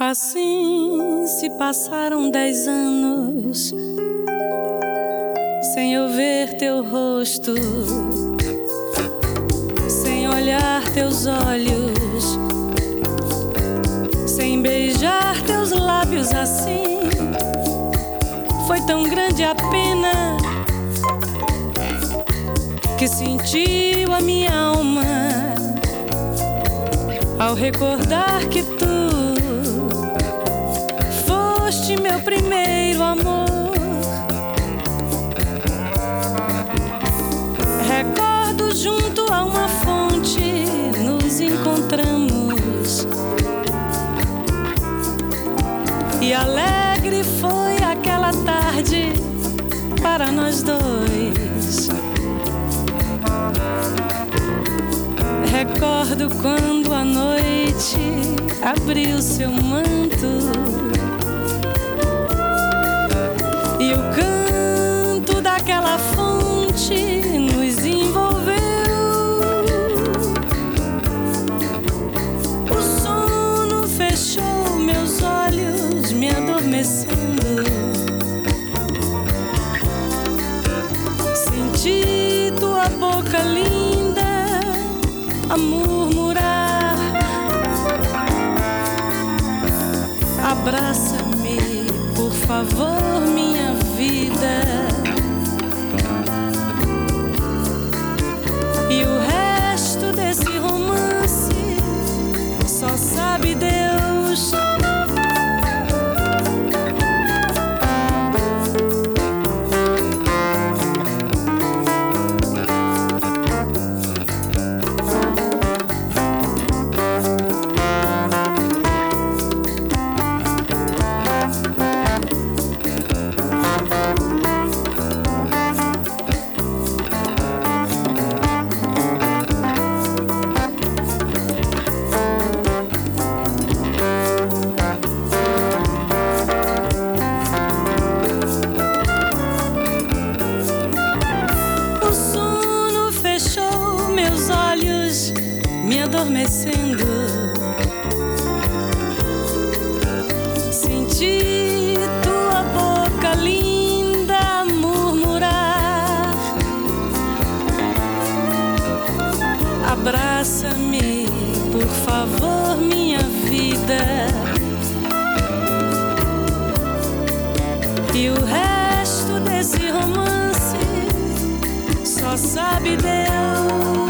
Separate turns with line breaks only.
Assim se passaram 10 anos sem eu ver teu rosto, sem olhar teus olhos, sem beijar teus lábios assim. Foi tão grande a pena que sentiu a minha alma ao recordar que tu foste meu primeiro amor. Recordo junto a uma fonte nos encontramos, e alegre foi aquela tarde para nós dois. Recordo quando a noite abriu seu manto e o canto daquela fonte nos envolveu. O sono fechou meus olhos, me adormecendo. Senti tua boca linda a murmurar: abraça-me, por favor, minha vida. E o resto desse romance só sabe Deus. Meus olhos me adormecendo. Senti tua boca linda murmurar: abraça-me, por favor, minha vida. E o resto desse romance só sabe Deus.